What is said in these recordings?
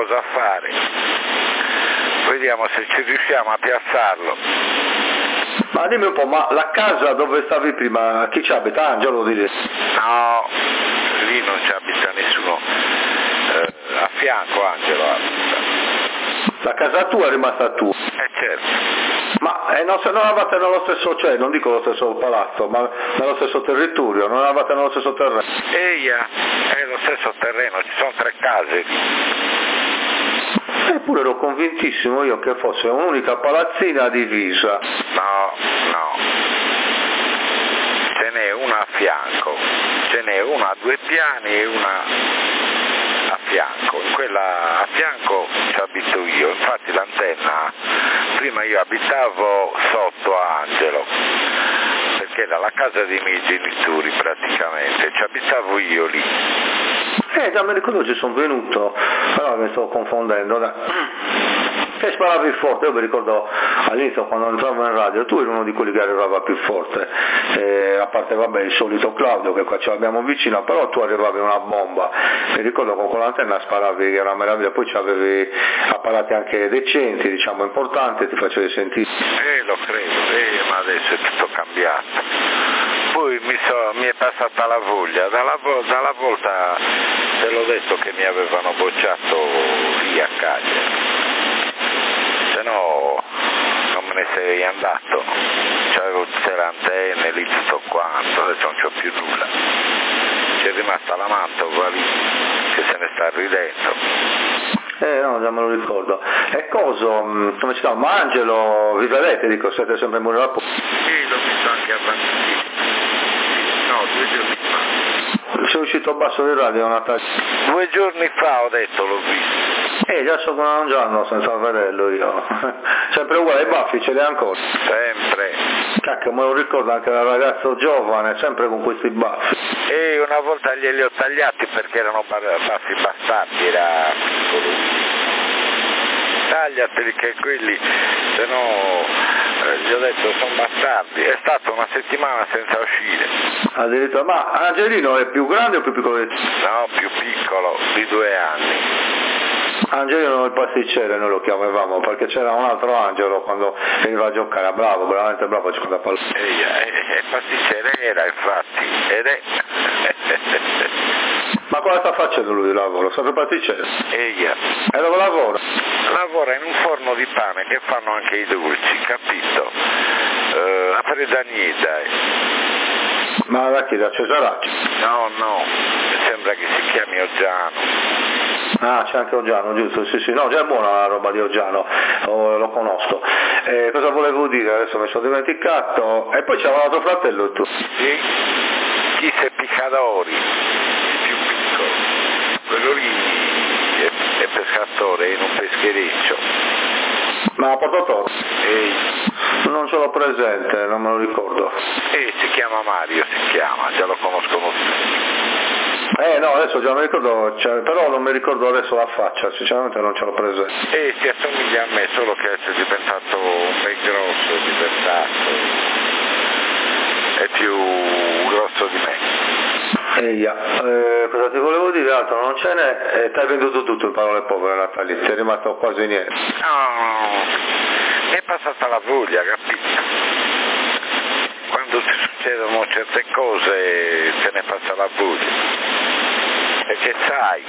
cosa fare. Vediamo se ci riusciamo a piazzarlo. Ma dimmi un po', ma la casa dove stavi prima, chi ci abita? Angelo di lì? No, lì non ci abita nessuno, a fianco Angelo abita. La casa tua è rimasta tua? Certo. Ma non eravate nello stesso, cioè non dico lo stesso palazzo, ma nello stesso territorio, non eravate nello stesso terreno? È lo stesso terreno, ci sono 3 case lì. Eppure ero convintissimo io che fosse un'unica palazzina divisa. No. Ce n'è una a fianco, ce n'è una a 2 piani e una a fianco. In quella a fianco ci abito io, infatti l'antenna, prima io abitavo sotto a Angelo, perché era la casa dei miei genitori praticamente, ci abitavo io lì. Già mi ricordo ci sono venuto, però mi sto confondendo. Che sparavi forte, io mi ricordo all'inizio quando entravo in radio, tu eri uno di quelli che arrivava più forte, a parte vabbè il solito Claudio che qua ce l'abbiamo vicino, però tu arrivavi una bomba, mi ricordo con l'antenna sparavi che era una meraviglia, poi avevi apparati anche decenti, diciamo importanti, ti facevi sentire. Lo credo, ma adesso è tutto cambiato. Poi mi è passata la voglia, dalla volta te l'ho detto che mi avevano bocciato lì a Cagliari, se no non me ne sarei andato, c'avevo tutte le antenne lì tutto quanto, adesso non c'ho più nulla, c'è rimasta la Mantova lì che se ne sta ridendo. No, già me lo ricordo. E come si chiama? Ma Angelo, vi vedete? Dico, siete sempre in buona rapporto? Sì, l'ho visto anche avanti. No, 2 giorni fa. Sei uscito a basso di radio una 2 giorni fa ho detto, l'ho visto. Già so che un giorno senza vederlo io. Sempre uguale, i baffi ce li hai ancora? Sempre. Cacchio, me lo ricordo anche da ragazzo giovane, sempre con questi baffi. Una volta glieli ho tagliati perché erano baffi bastardi, era piccolo. Tagliateli che quelli, se no gli ho detto sono bastardi. È stata una settimana senza uscire. Addirittura, ma Angelino è più grande o più piccolo? No, più piccolo, di 2 anni. Angelino il pasticcere noi lo chiamavamo, perché c'era un altro Angelo quando veniva a giocare, bravo, veramente bravo a giocare a pallone. Il pasticcere era infatti, ed è. Ma cosa sta facendo lui di lavoro? Sempre pasticcere? E dove lavora? Lavora in un forno di pane che fanno anche i dolci, capito? A Fredagnida. Ma da chi? Da Cesaraccio? No, sembra che si chiami Oggiano. Ah, c'è anche Oggiano, giusto? Sì, no, già è buona la roba di Oggiano, lo conosco. Cosa volevo dire? Adesso mi sono dimenticato. E poi c'era un altro fratello tu. Sì, chi se Piccadori, il più piccolo. Quello lì è pescatore in un peschereccio. Ma a Portotoro? Non ce l'ho presente, non me lo ricordo. Si chiama Mario, già lo conoscono tutti. No, adesso già mi ricordo, però non mi ricordo adesso la faccia, sinceramente non ce l'ho presente. Si assomiglia a me, solo che adesso è diventato un bel grosso, è più grosso di me. Cosa ti volevo dire altro? Non ce n'è, ti hai venduto tutto in parole povere Natalia, ti è rimasto quasi niente. No, mi è passata la voglia, capito? Quando succedono certe cose se ne passa la voglia. Perché sai,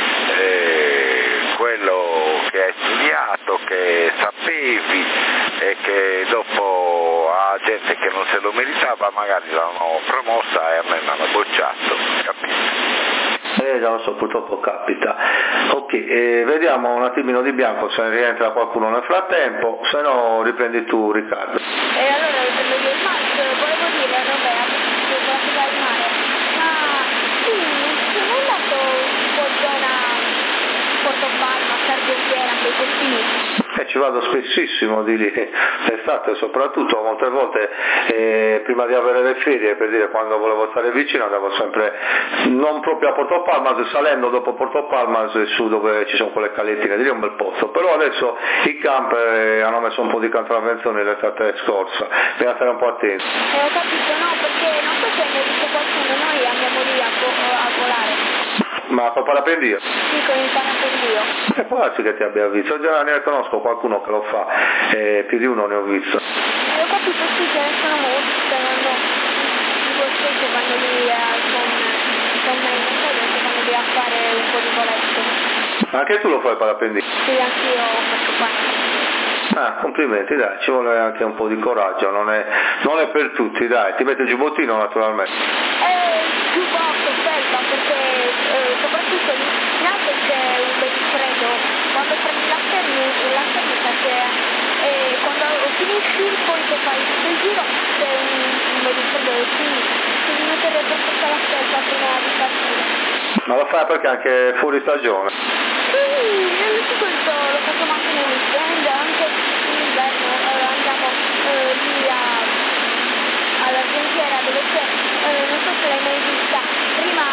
quello che hai studiato, che sapevi e che dopo a gente che non se lo meritava magari l'hanno promossa e a me mi hanno bocciato, capito? Già lo so, purtroppo capita. Ok, vediamo un attimino di bianco se rientra qualcuno nel frattempo, se no riprendi tu Riccardo. Allora volevo dire, Roberto, di mare, ma non è andato un po' zona Portopalma, Sargentiera, quei posti? Ci vado spessissimo di lì, l'estate soprattutto, molte volte prima di avere le ferie, per dire quando volevo stare vicino andavo sempre non proprio a Porto Palmas, salendo dopo Porto Palmas su dove ci sono quelle calettine, di lì è un bel posto, però adesso i camper hanno messo un po' di contravvenzione l'estate scorsa, bisogna stare un po' attenti. Ho capito, no, perché non so se ne visto qualcuno, noi andiamo lì a volare. Ma col parapendio? Sì, con il parapendio. E può darsi che ti abbia visto, già ne conosco qualcuno che lo fa, più di uno ne ho visto. Ho capito, sì, che sono molti che vanno in bosco, vanno lì con me, vanno lì a fare un po' di voletto. Anche tu lo fai il parapendio? Sì, anch'io faccio parapendio. Ah, complimenti, dai, ci vuole anche un po' di coraggio, non è per tutti, dai, ti metti il giubbottino naturalmente. Giubbotto, felpa, perché soprattutto in alto c'è un bel freddo, quando prendi la fermita e quando finisci poi che fai tutto il giro c'è un bel freddo e quindi devi mettere per forza la felpa prima di partire. Ma lo fai perché anche fuori stagione? Sì, questo lo facciamo anche nel weekend, anche in inverno andiamo lì alla Genziera dove c'è, non so se l'hai mai vista, prima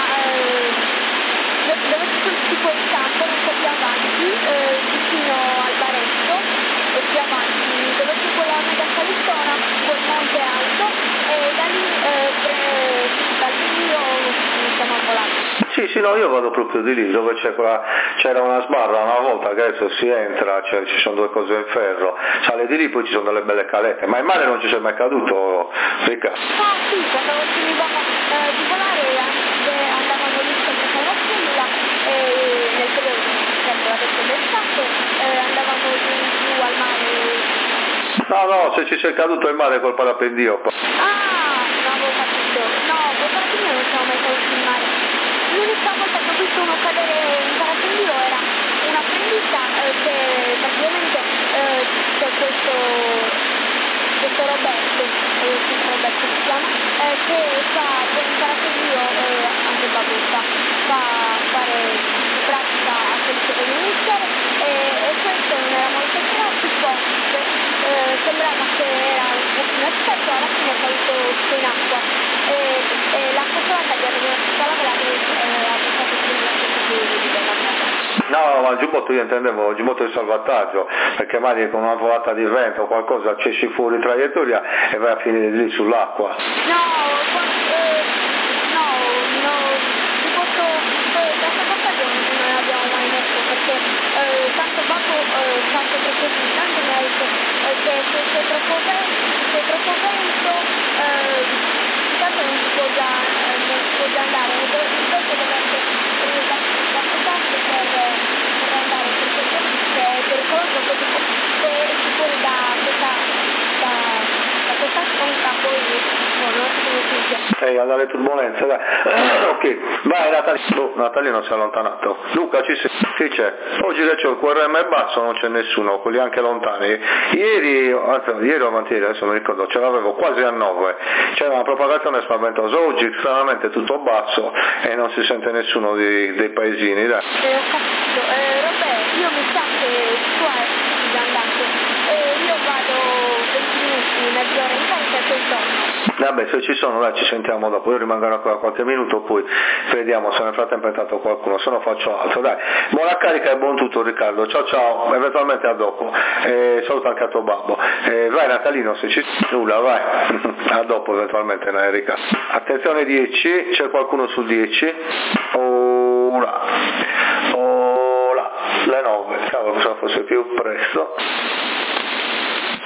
dove c'è tipo il campo un po' più avanti, vicino al baretto, e più avanti, dove c'è quella mega salutona, quel monte alto, e da lì io iniziamo a volare. Sì, no, io vado proprio di lì, dove c'era una sbarra una volta, che adesso si entra, ci sono due cose in ferro, sale di lì, poi ci sono delle belle calette, ma in mare non ci sei mai caduto, Ricca? Ah sì, quando finivamo di volare andavamo lì sempre con la cellula e nel periodo sempre adesso d'estate andavamo giù al mare. No, se ci sei caduto in mare col parapendio. Ah, non avevo capito. No, col parapendio non siamo mai caduti in mare. L'unica volta che ho visto uno cadere in parapendio era un apprendista che praticamente c'è questo Roberto si chiama, che fa con il parapendio anche babbo fa fare pratica a quelli che vogliono iniziare e questo non era molto più forte, sembrava che era un pochino esperto, alla fine è caduto tutto in acqua e la fortunata di arrivare tutta la velata ha portato fino alla stessa della velata. No, ma il giubbotto io intendevo il giubbotto di salvataggio, perché magari con una volata di vento o qualcosa esci fuori traiettoria e vai a finire lì sull'acqua. No, giubbotto da salvataggio non ne abbiamo mai messo perché tanto babbo tanto troppo tanto mi ha detto che se c'è troppo vento tanto non si può già andare, invece deve essere tanto per andare perché è pericoloso così se esci fuori da questa sponda poi non so come si dice. Alle turbolenze, dai. Ok, vai Natalino si è allontanato. Luca ci sei? Sì c'è. Oggi che c'ho il QRM basso non c'è nessuno, quelli anche lontani. Ieri o avanti ieri, adesso non ricordo, ce l'avevo quasi a 9. C'era una propagazione spaventosa. Oggi stranamente tutto basso e non si sente nessuno dei paesini, dai. Ho capito. Roberto, io mi sa che tu hai già andato. Io vado 20 minuti, mezz'ora in carica e poi torno. Vabbè, se ci sono, dai, ci sentiamo dopo. Io rimango ancora qualche minuto, poi vediamo se nel frattempo è entrato qualcuno, se no faccio altro. Dai, buona carica e buon tutto Riccardo. Ciao, eventualmente a dopo. Saluto anche a tuo babbo. Vai Natalino, se ci nulla, vai. A dopo eventualmente, Erika. Attenzione 10, c'è qualcuno sul 10? Ora. Le 9, cavolo, pensavo fosse più presto.